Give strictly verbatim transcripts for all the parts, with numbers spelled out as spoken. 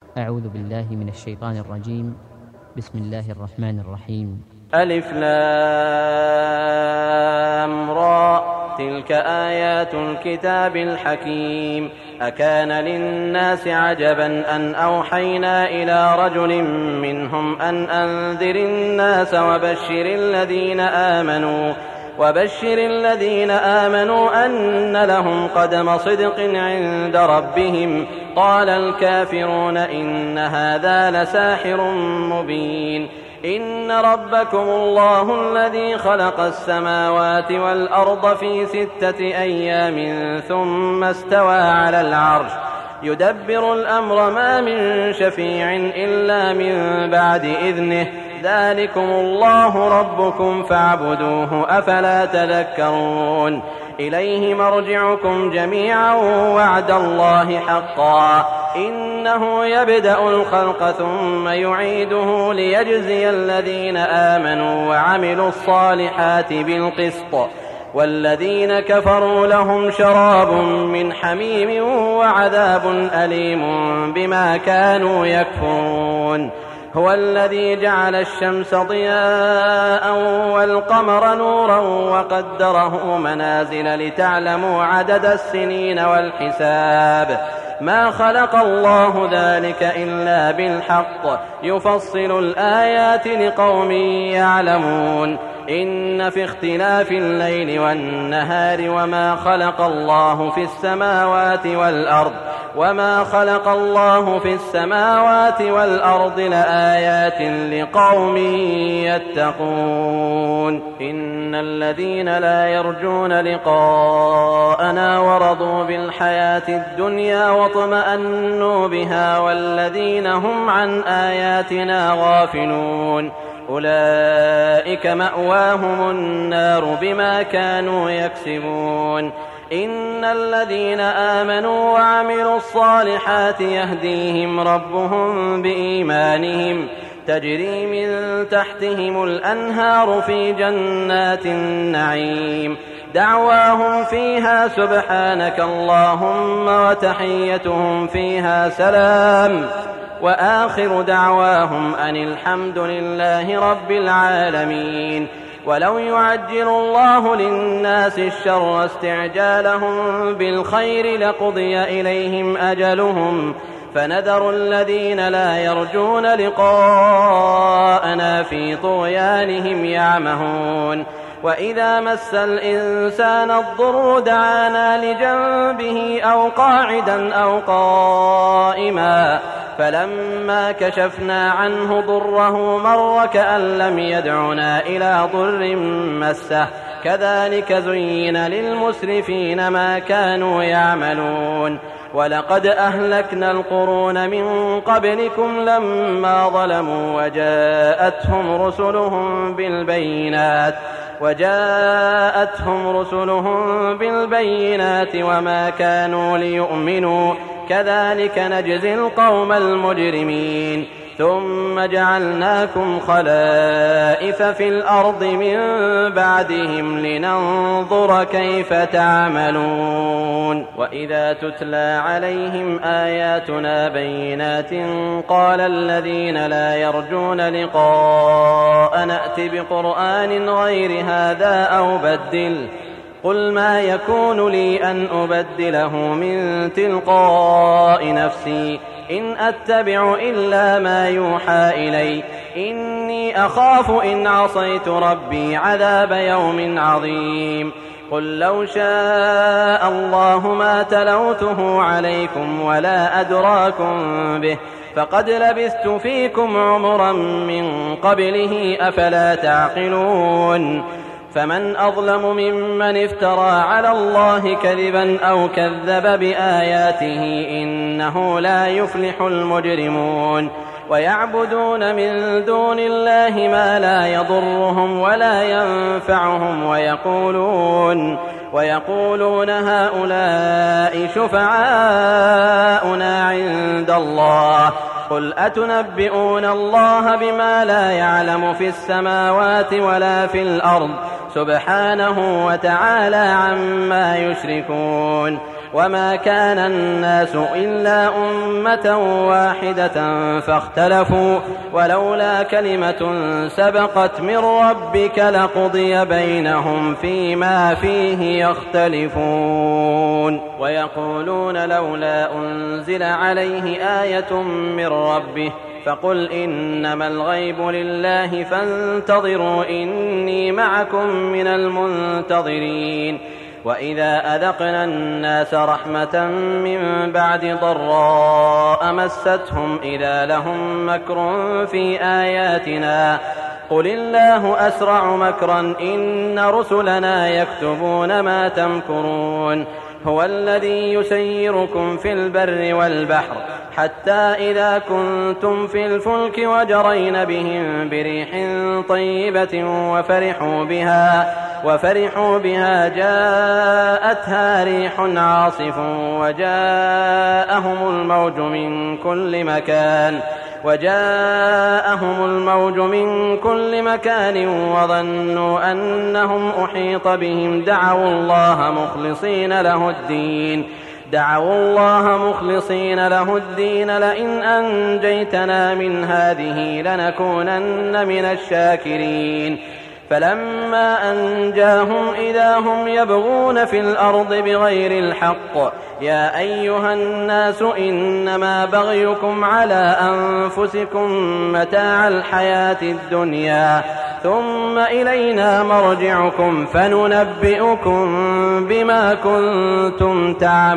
أعوذ بالله من الشيطان الرجيم. بسم الله الرحمن الرحيم. ألف لام را، تلك آيات الكتاب الحكيم. أكان للناس عجبا أن أوحينا إلى رجل منهم أن أنذر الناس وبشر الذين آمنوا وبشر الذين آمنوا أن لهم قدم صدق عند ربهم. قال الكافرون إن هذا لساحر مبين. إن ربكم الله الذي خلق السماوات والأرض في ستة أيام ثم استوى على العرش يدبر الأمر ما من شفيع إلا من بعد إذنه. ذلكم الله ربكم فاعبدوه أفلا تذكرون. إليه مرجعكم جميعا وعد الله حقا. إنه يبدأ الخلق ثم يعيده ليجزي الذين آمنوا وعملوا الصالحات بالقسط، والذين كفروا لهم شراب من حميم وعذاب أليم بما كانوا يكفرون. هو الذي جعل الشمس ضياء والقمر نورا وقدره منازل لتعلموا عدد السنين والحساب. ما خلق الله ذلك إلا بالحق يفصل الآيات لقوم يعلمون. إن في اختلاف الليل والنهار وما خلق الله في السماوات والأرض وما خلق الله في السماوات والأرض لآيات لقوم يتقون. إن الذين لا يرجون لقاءنا ورضوا بالحياة الدنيا واطمأنوا بها والذين هم عن آياتنا غافلون أولئك مأواهم النار بما كانوا يكسبون. إن الذين آمنوا وعملوا الصالحات يهديهم ربهم بإيمانهم تجري من تحتهم الأنهار في جنات النعيم. دعواهم فيها سبحانك اللهم وتحيتهم فيها سلام، وآخر دعواهم أن الحمد لله رب العالمين. ولو يعجل الله للناس الشر استعجالهم بالخير لقضي إليهم أجلهم، فنذر الذين لا يرجون لقاءنا في طغيانهم يعمهون. وإذا مس الإنسان الضر دعانا لجنبه أو قاعدا أو قائما، فلما كشفنا عنه ضره مر كأن لم يدعنا إلى ضر مسه. كذلك زين للمسرفين ما كانوا يعملون. ولقد أهلكنا القرون من قبلكم لما ظلموا وجاءتهم رسلهم بالبينات وجاءتهم رسلهم بالبينات وما كانوا ليؤمنوا. كذلك نجزي القوم المجرمين. ثم جعلناكم خلائف في الأرض من بعدهم لننظر كيف تعملون. وإذا تتلى عليهم آياتنا بينات قال الذين لا يرجون لقاءنا ائت بقرآن غير هذا أو بدل. قل ما يكون لي أن أبدله من تلقاء نفسي إن أتبع إلا ما يوحى إلي. إني أخاف إن عصيت ربي عذاب يوم عظيم. قل لو شاء الله ما تلوته عليكم ولا أدراكم به، فقد لبثت فيكم عمرا من قبله أفلا تعقلون. فمن أظلم ممن افترى على الله كذبا أو كذب بآياته إنه لا يفلح المجرمون. ويعبدون من دون الله ما لا يضرهم ولا ينفعهم ويقولون ويقولون هؤلاء شفعاؤنا عند الله. قل أتنبئون الله بما لا يعلم في السماوات ولا في الأرض سبحانه وتعالى عما يشركون. وما كان الناس إلا أمة واحدة فاختلفوا ولولا كلمة سبقت من ربك لقضي بينهم فيما فيه يختلفون ويقولون لولا أنزل عليه آية من ربه فقل إنما الغيب لله فانتظروا إني معكم من المنتظرين وإذا أذقنا الناس رحمة من بعد ضراء مستهم إذا لهم مكر في آياتنا قل الله أسرع مكرا إن رسلنا يكتبون ما تمكرون هو الذي يسيركم في البر والبحر حتى إذا كنتم في الفلك وجرين بهم بريح طيبة وفرحوا بها وفرحوا بها جاءتها ريح عاصف وجاءهم الموج من كل مكان وجاءهم الموج من كل مكان وظنوا أنهم أحيط بهم دعوا الله مخلصين له الدين دعوا الله مخلصين له الدين لئن أنجيتنا من هذه لنكونن من الشاكرين فلما أنجاهم إذا هم يبغون في الأرض بغير الحق يا أيها الناس إنما بغيكم على أنفسكم متاع الحياة الدنيا ثم إلينا مرجعكم فننبئكم بما كنتم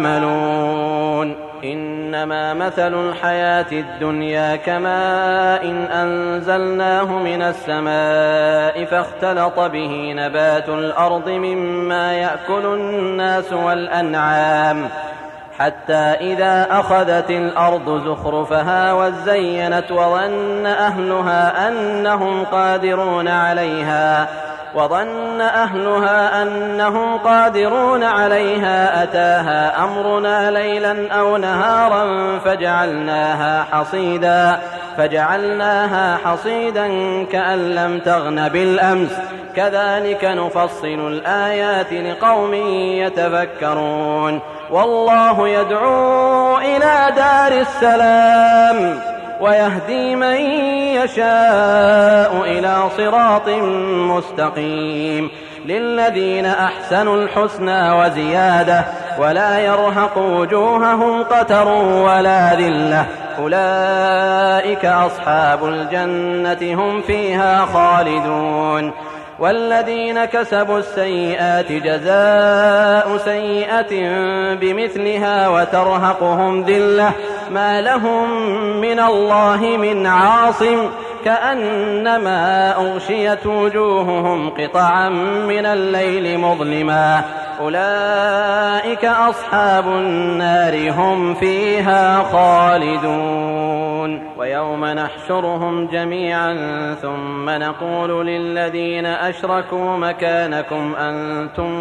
تعملون إنما مثل الحياة الدنيا كماء إن أنزلناه من السماء فاختلط به نبات الأرض مما يأكل الناس والأنعام حتى إذا أخذت الأرض زخرفها وزينت وظن أهلها أنهم قادرون عليها وظن أهلها أنهم قادرون عليها أتاها أمرنا ليلا أو نهارا فجعلناها حصيدا فجعلناها حصيدا كأن لم تغن بالأمس كذلك نفصل الآيات لقوم يتفكرون والله يدعو إلى دار السلام ويهدي من يشاء إلى صراط مستقيم للذين أحسنوا الحسنى وزيادة ولا يرهق وجوههم قتر ولا ذلة أولئك أصحاب الجنة هم فيها خالدون والذين كسبوا السيئات جزاء سيئة بمثلها وترهقهم ذلة ما لهم من الله من عاصم كأنما أغشيت وجوههم قطعا من الليل مظلما أولئك أصحاب النار هم فيها خالدون ويوم نحشرهم جميعا ثم نقول للذين أشركوا مكانكم أنتم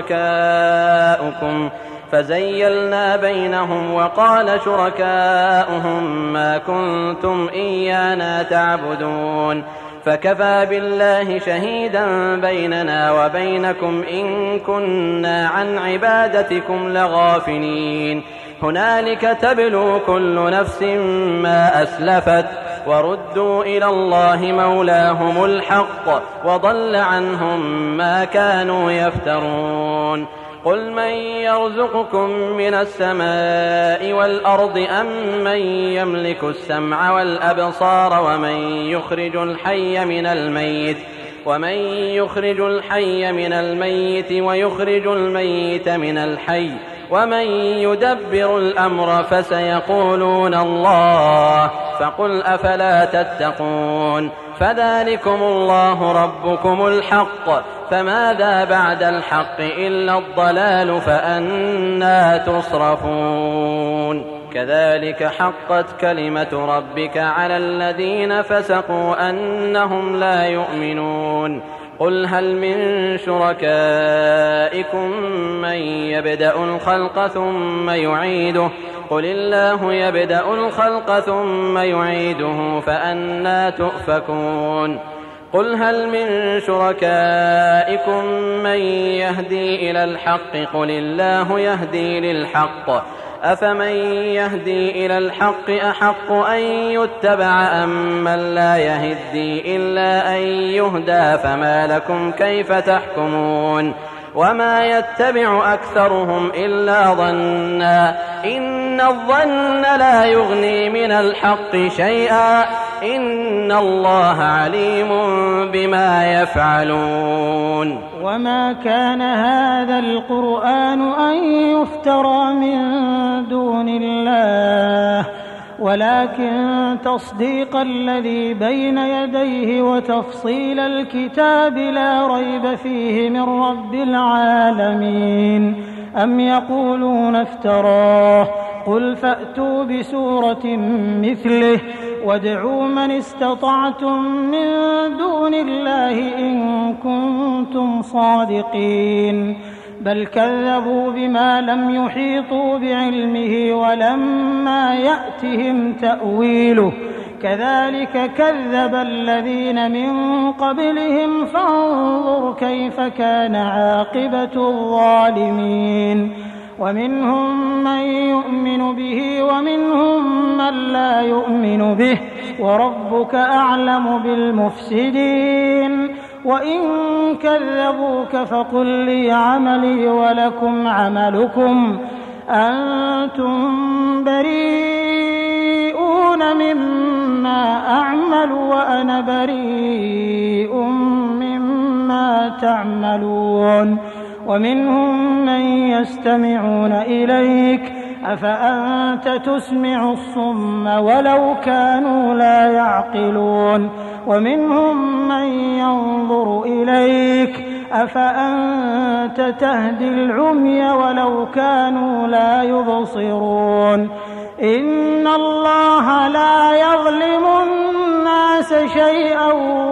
وشركاؤكم فزيلنا بينهم وقال شركاؤهم ما كنتم إيانا تعبدون فكفى بالله شهيدا بيننا وبينكم إن كنا عن عبادتكم لغافلين هنالك تبلو كل نفس ما أسلفت وردوا إلى الله مولاهم الحق وضل عنهم ما كانوا يفترون قل من يرزقكم من السماء والأرض أم من يملك السمع والأبصار ومن يخرج الحي من الميت ومن يخرج الحي من الميت ويخرج الميت من الحي ومن يدبر الأمر فسيقولون الله فقل أفلا تتقون فذلكم الله ربكم الحق فماذا بعد الحق إلا الضلال فأنى تصرفون كذلك حقت كلمة ربك على الذين فسقوا أنهم لا يؤمنون قل هل من شركائكم من يبدأ الخلق ثم يعيده قل الله يبدأ الخلق ثم يعيده فأنى تؤفكون قل هل من شركائكم من يهدي إلى الحق قل الله يهدي للحق أفمن يهدي إلى الحق أحق أن يتبع أم من لا يهدي إلا أن يهدى فما لكم كيف تحكمون وما يتبع أكثرهم إلا ظنا إن الظن لا يغني من الحق شيئا إن الله عليم بما يفعلون. وما كان هذا القرآن أن يفترى من دون الله ولكن تصديق الذي بين يديه وتفصيل الكتاب لا ريب فيه من رب العالمين. أم يقولون افتراه قل فأتوا بسورة مثله وادعوا من استطعتم من دون الله إن كنتم صادقين بل كذبوا بما لم يحيطوا بعلمه ولما يأتهم تأويله كذلك كذب الذين من قبلهم فانظر كيف كان عاقبة الظالمين. ومنهم من يؤمن به ومنهم من لا يؤمن به وربك أعلم بالمفسدين. وإن كذبوك فقل لي عملي ولكم عملكم أنتم بريئون مما أعمل وأنا بريء مما تعملون. ومنهم من يستمعون إليك أفأنت تسمع الصم ولو كانوا لا يعقلون. ومنهم من ينظر إليك أفأنت تهدي العمي ولو كانوا لا يبصرون. إن الله لا يظلم الناس شيئا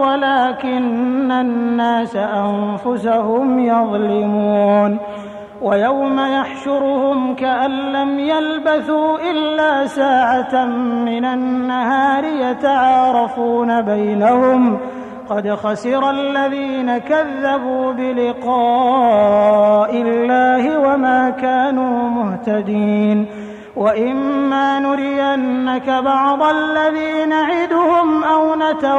ولكن الناس أنفسهم يظلمون. ويوم يحشرهم كأن لم يلبثوا إلا ساعة من النهار يتعارفون بينهم قد خسر الذين كذبوا بلقاء الله وما كانوا مهتدين. وإما نرينك بعض الذي نعدهم أو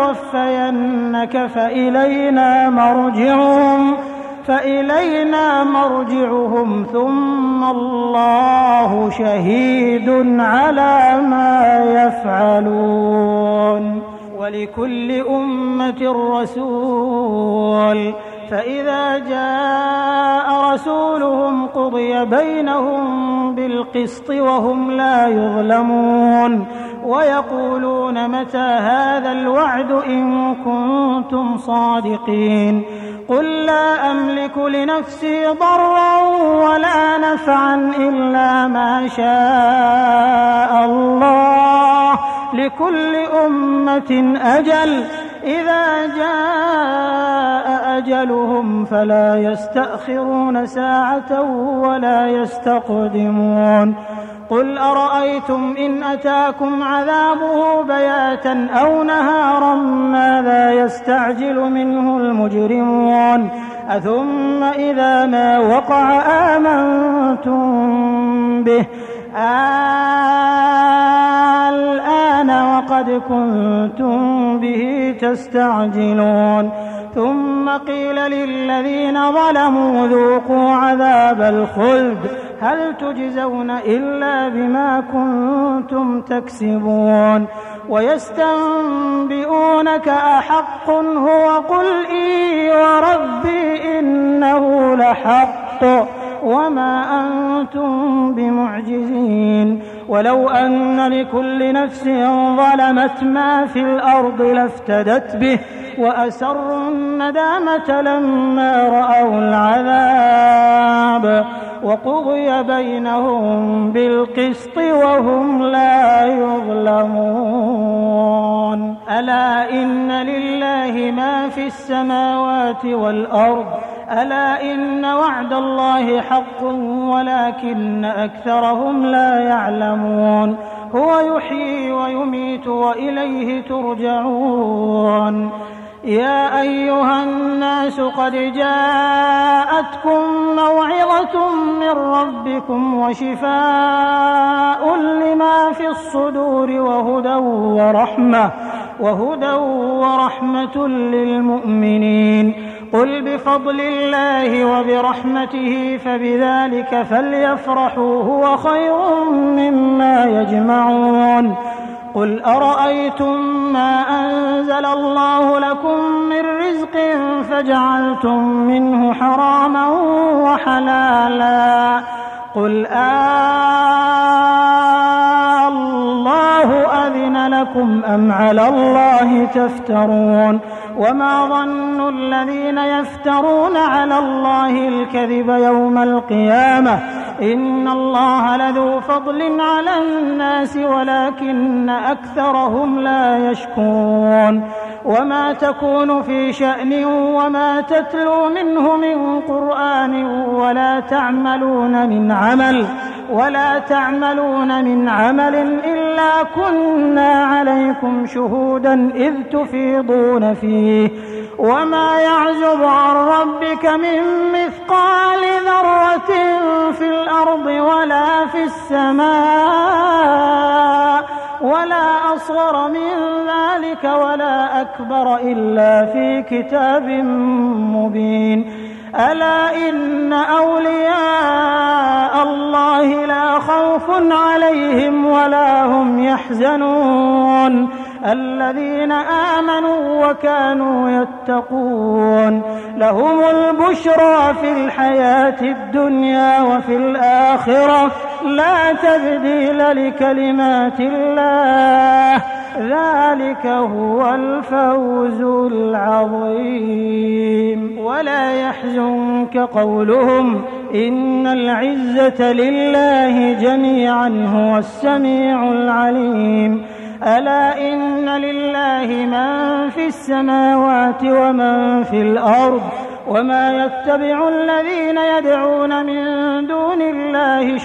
نتوفينك فإلينا مرجعهم فإلينا مرجعهم ثم الله شهيد على ما يفعلون. ولكل أمة رسول فإذا جاء رسولهم قضي بينهم بالقسط وهم لا يظلمون. ويقولون متى هذا الوعد إن كنتم صادقين. قل لا أملك لنفسي ضرا ولا نفعا إلا ما شاء الله لكل أمة أجل إذا جاء أجلهم فلا يستأخرون ساعة ولا يستقدمون. قل أرأيتم إن أتاكم عذابه بياتا أو نهارا ماذا يستعجل منه المجرمون أثم إذا ما وقع آمنتم به الآن وقد كنتم به تستعجلون. ثم قيل للذين ظلموا ذوقوا عذاب الخلد هل تجزون إلا بما كنتم تكسبون. ويستنبئونك أحق هو قل إي وربي إنه لحق وما أنتم بمعجزين. ولو أن لكل نفس ظلمت ما في الأرض لافتدت به وأسروا الندامة لما رأوا العذاب وقضي بينهم بالقسط وهم لا يظلمون. ألا إن لله ما في السماوات والأرض ألا إن وعد الله حق ولكن أكثرهم لا يعلمون. هو يحيي ويميت وإليه ترجعون. يا أيها الناس قد جاءتكم موعظة من ربكم وشفاء لما في الصدور وهدى ورحمة وهدى ورحمة للمؤمنين. قل بفضل الله وبرحمته فبذلك فليفرحوا هو خير مما يجمعون. قل أرأيتم ما أنزل الله لكم من رزق فجعلتم منه حراما وحلالا قل آه الله أذن لكم أم على الله تفترون. وما ظن الذين يفترون على الله الكذب يوم القيامة إن الله لذو فضل على الناس ولكن أكثرهم لا يشكرون. وما تكون في شأن وما تتلو منه من قرآن ولا تعملون من عمل ولا تعملون من عمل إلا كنا عليكم شهودا إذ تفيضون فيه. وما يعزب عن ربك من مثقال ذرة في الأرض ولا في السماء ولا أصغر من ذلك ولا أكبر إلا في كتاب مبين. ألا إن أولياء الله لا خوف عليهم ولا هم يحزنون الذين آمنوا وكانوا يتقون. لهم البشرى في الحياة الدنيا وفي الآخرة لا تبديل لكلمات الله ذلك هو الفوز العظيم. ولا يحزنك قولهم إن العزة لله جميعا هو السميع العليم. ألا إن لله من في السماوات ومن في الأرض وما يتبع الذين يدعون من دون الله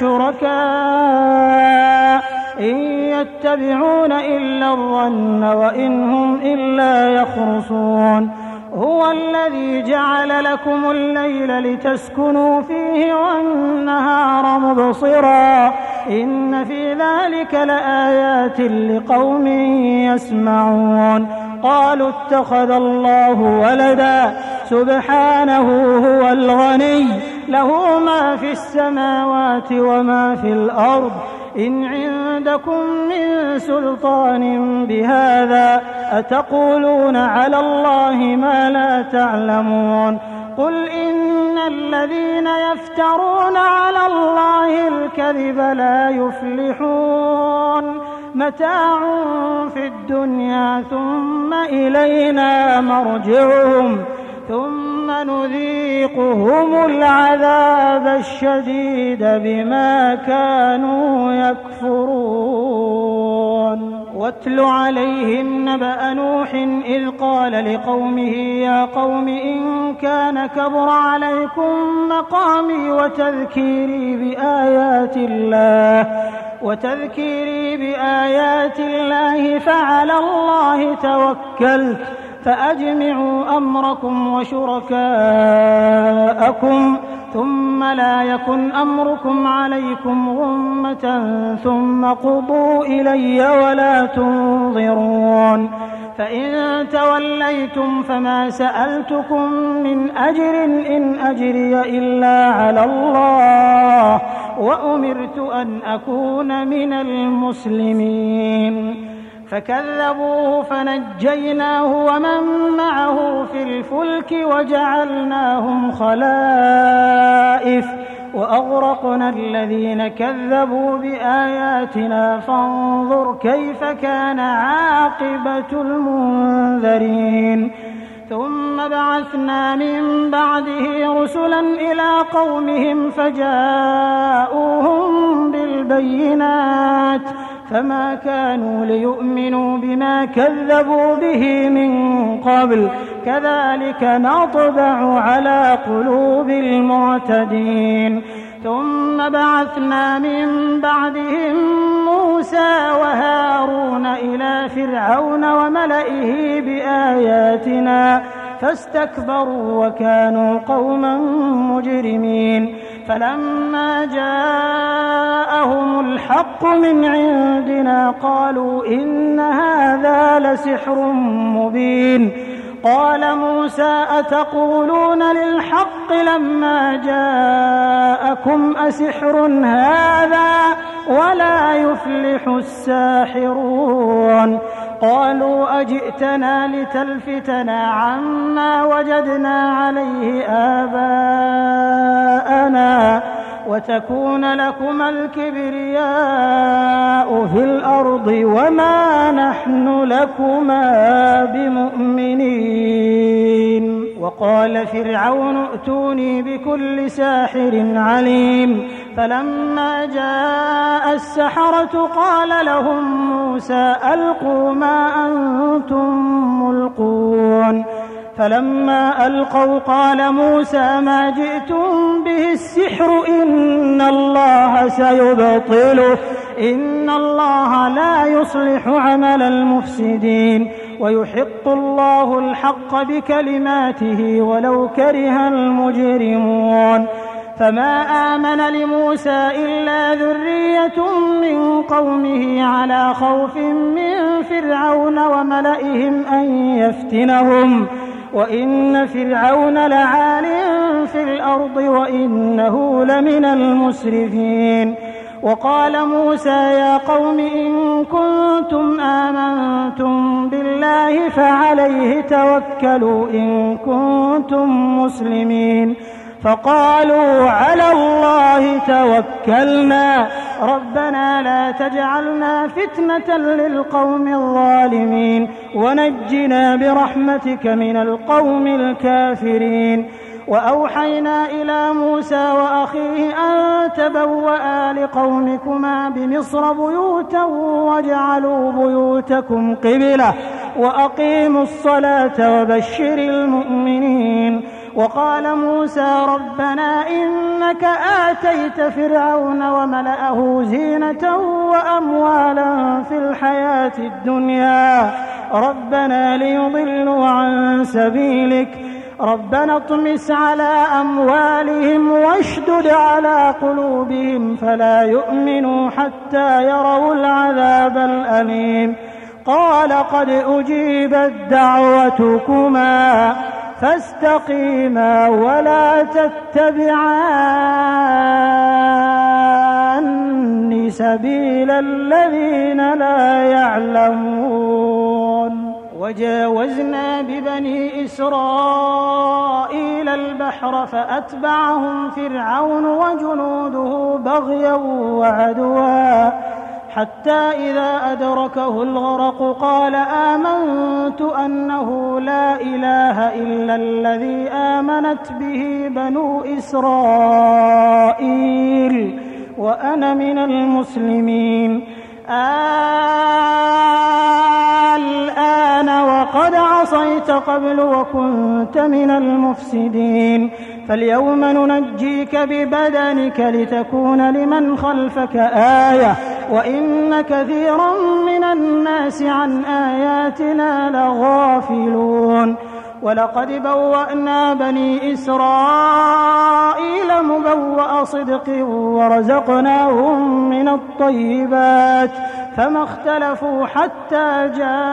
شركاء إن يتبعون إلا الظن وإن هم إلا يخرصون. هو الذي جعل لكم الليل لتسكنوا فيه والنهار مبصرا إن في ذلك لآيات لقوم يسمعون. قالوا اتخذ الله ولدا سبحانه هو الغني له ما في السماوات وما في الأرض إن عندكم من سلطان بهذا أتقولون على الله ما لا تعلمون. قل إن الذين يفترون على الله الكذب لا يفلحون متاع في الدنيا ثم إلينا مرجعهم ثم نذيقهم العذاب الشديد بما كانوا يكفرون. واتل عليهم نبأ نوح إذ قال لقومه يا قوم إن كان كبر عليكم مقامي وتذكيري بآيات الله وتذكيري بآيات الله فعلى الله توكلت فأجمعوا أمركم وشركاءكم ثم لا يكن أمركم عليكم غمة ثم قضوا إلي ولا تنظرون. فإن توليتم فما سألتكم من أجر إن أجري إلا على الله وأمرت أن أكون من المسلمين. فكذبوه فنجيناه ومن معه في الفلك وجعلناهم خلائف وأغرقنا الذين كذبوا بآياتنا فانظر كيف كان عاقبة المنذرين. ثم بعثنا من بعده رسلا إلى قومهم فجاءوهم بالبينات فما كانوا ليؤمنوا بما كذبوا به من قبل كذلك نطبع على قلوب المعتدين. ثم بعثنا من بعدهم موسى وهارون إلى فرعون وملئه بآياتنا فاستكبروا وكانوا قوما مجرمين فلما جاءهم الحق من عندنا قالوا إن هذا لسحر مبين قال موسى أتقولون للحق لما جاءكم أسحر هذا ولا يفلح الساحرون قالوا أجئتنا لتلفتنا عما وجدنا عليه آباءنا وتكون لكما الكبرياء في الأرض وما نحن لكما بمؤمنين وقال فرعون ائتوني بكل ساحر عليم فلما جاء السحرة قال لهم موسى ألقوا ما أنتم ملقون فلما ألقوا قال موسى ما جئتم به السحر إن الله سيبطله إن الله لا يصلح عمل المفسدين ويحق الله الحق بكلماته ولو كره المجرمون فما آمن لموسى إلا ذرية من قومه على خوف من فرعون وملئهم أن يفتنهم وإن فرعون لعال في الأرض وإنه لمن المسرفين وقال موسى يا قوم إن كنتم آمنتم بالله فعليه توكلوا إن كنتم مسلمين فقالوا على الله توكلنا ربنا لا تجعلنا فتنة للقوم الظالمين ونجنا برحمتك من القوم الكافرين وأوحينا إلى موسى وأخيه أن تبوأ لقومكما بمصر بيوتا واجعلوا بيوتكم قبلة وأقيموا الصلاة وبشر المؤمنين وقال موسى ربنا إنك آتيت فرعون وملأه زينة وأموالا في الحياة الدنيا ربنا ليضلوا عن سبيلك ربنا اطمس على أموالهم واشدد على قلوبهم فلا يؤمنوا حتى يروا العذاب الأليم قال قد أجيبت دعوتكما فاستقيما ولا تتبعان سبيل الذين لا يعلمون وجاوزنا ببني إسرائيل البحر فأتبعهم فرعون وجنوده بغيا وعدوا حتى إذا أدركه الغرق قال آمنت أنه لا إله إلا الذي آمنت به بنو إسرائيل وأنا من المسلمين الآن وقد عصيت قبل وكنت من المفسدين فاليوم ننجيك ببدنك لتكون لمن خلفك آية وإن كثيرا من الناس عن آياتنا لغافلون ولقد بوأنا بني إسرائيل مبوأ صدق ورزقناهم من الطيبات فما اختلفوا حتى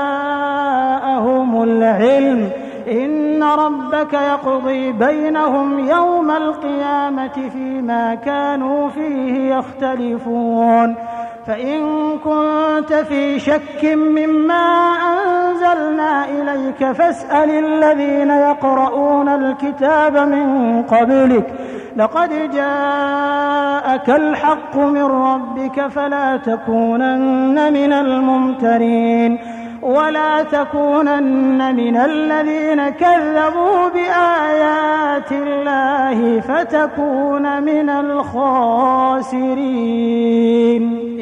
جاءهم العلم إن ربك يقضي بينهم يوم القيامة فيما كانوا فيه يختلفون فإن كنت في شك مما أنزلنا إليك فاسأل الذين يقرؤون الكتاب من قبلك لقد جاءك الحق من ربك فلا تكونن من الممترين ولا تكونن من الذين كذبوا بآيات الله فتكون من الخاسرين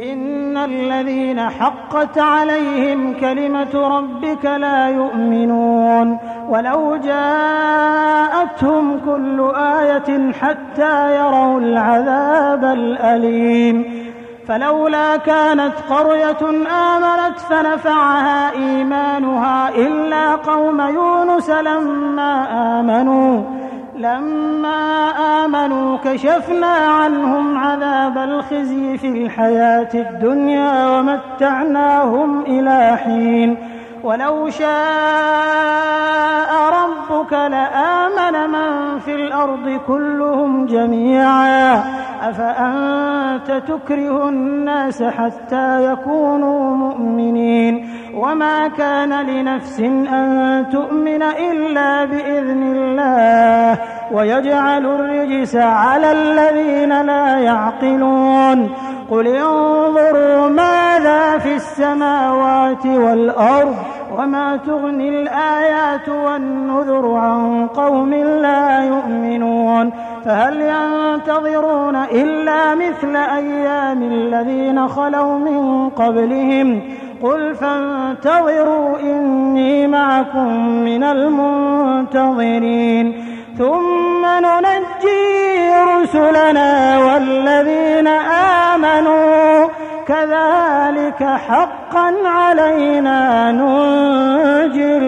إن الذين حقت عليهم كلمة ربك لا يؤمنون ولو جاءتهم كل آية حتى يروا العذاب الأليم فلولا كانت قرية آمنت فنفعها إيمانها إلا قوم يونس لما آمنوا لما آمنوا كشفنا عنهم عذاب الخزي في الحياة الدنيا ومتعناهم إلى حين ولو شاء ربك لآمن من في الأرض كلهم جميعا أفأنت تكره الناس حتى يكونوا مؤمنين وما كان لنفس أن تؤمن إلا بإذن الله ويجعل الرجس على الذين لا يعقلون قل انظروا ماذا في السماوات والأرض وما تغني الآيات والنذر عن قوم لا يؤمنون فهل ينتظرون إلا مثل أيام الذين خلوا من قبلهم قل فانتظروا إني معكم من المنتظرين ثم ننجي رسلنا والذين آمنوا كذلك حقا علينا ننجي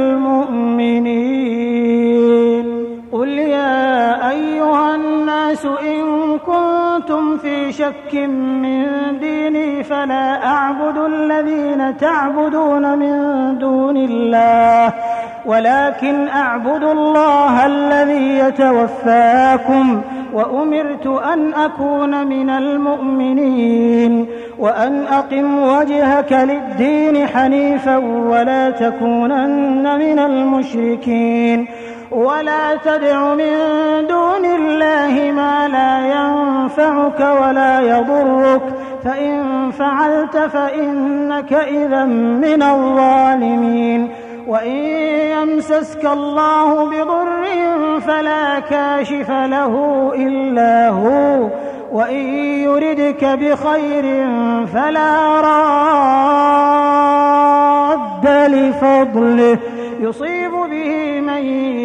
المؤمنين قل يا أيها الناس إن كنتم في شك من ديني فلا أعبد الذين تعبدون من دون الله ولكن أعبد الله الذي يتوفاكم وأمرت أن أكون من المؤمنين وأن أقم وجهك للدين حنيفا ولا تكونن من المشركين ولا تدع من دون الله ما لا ينفعك ولا يضرك فإن فعلت فإنك إذا من الظالمين وإن يمسسك الله بضر فلا كاشف له إلا هو وإن يردك بخير فلا راد لفضله يصيب به من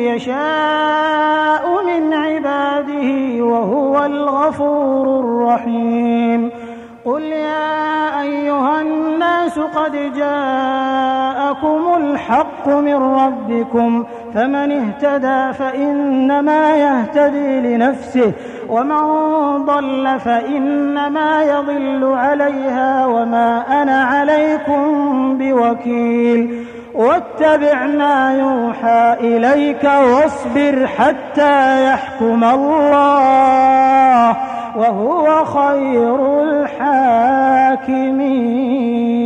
يشاء من عباده وهو الغفور الرحيم قل يا أيها الناس قد جاءكم الحق من ربكم فمن اهتدى فإنما يهتدي لنفسه ومن ضل فإنما يضل عليها وما أنا عليكم بوكيل واتبع ما يوحى إليك واصبر حتى يحكم الله وهو خير الحاكمين.